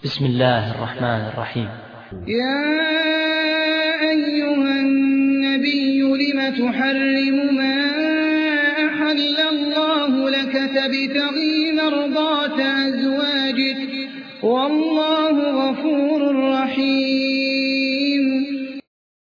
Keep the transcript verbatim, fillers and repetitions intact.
بسم الله الرحمن الرحيم. يا أيها النبي لم تحرم ما أحل الله لك تبتغي مرضات أزواجك والله غفور رحيم.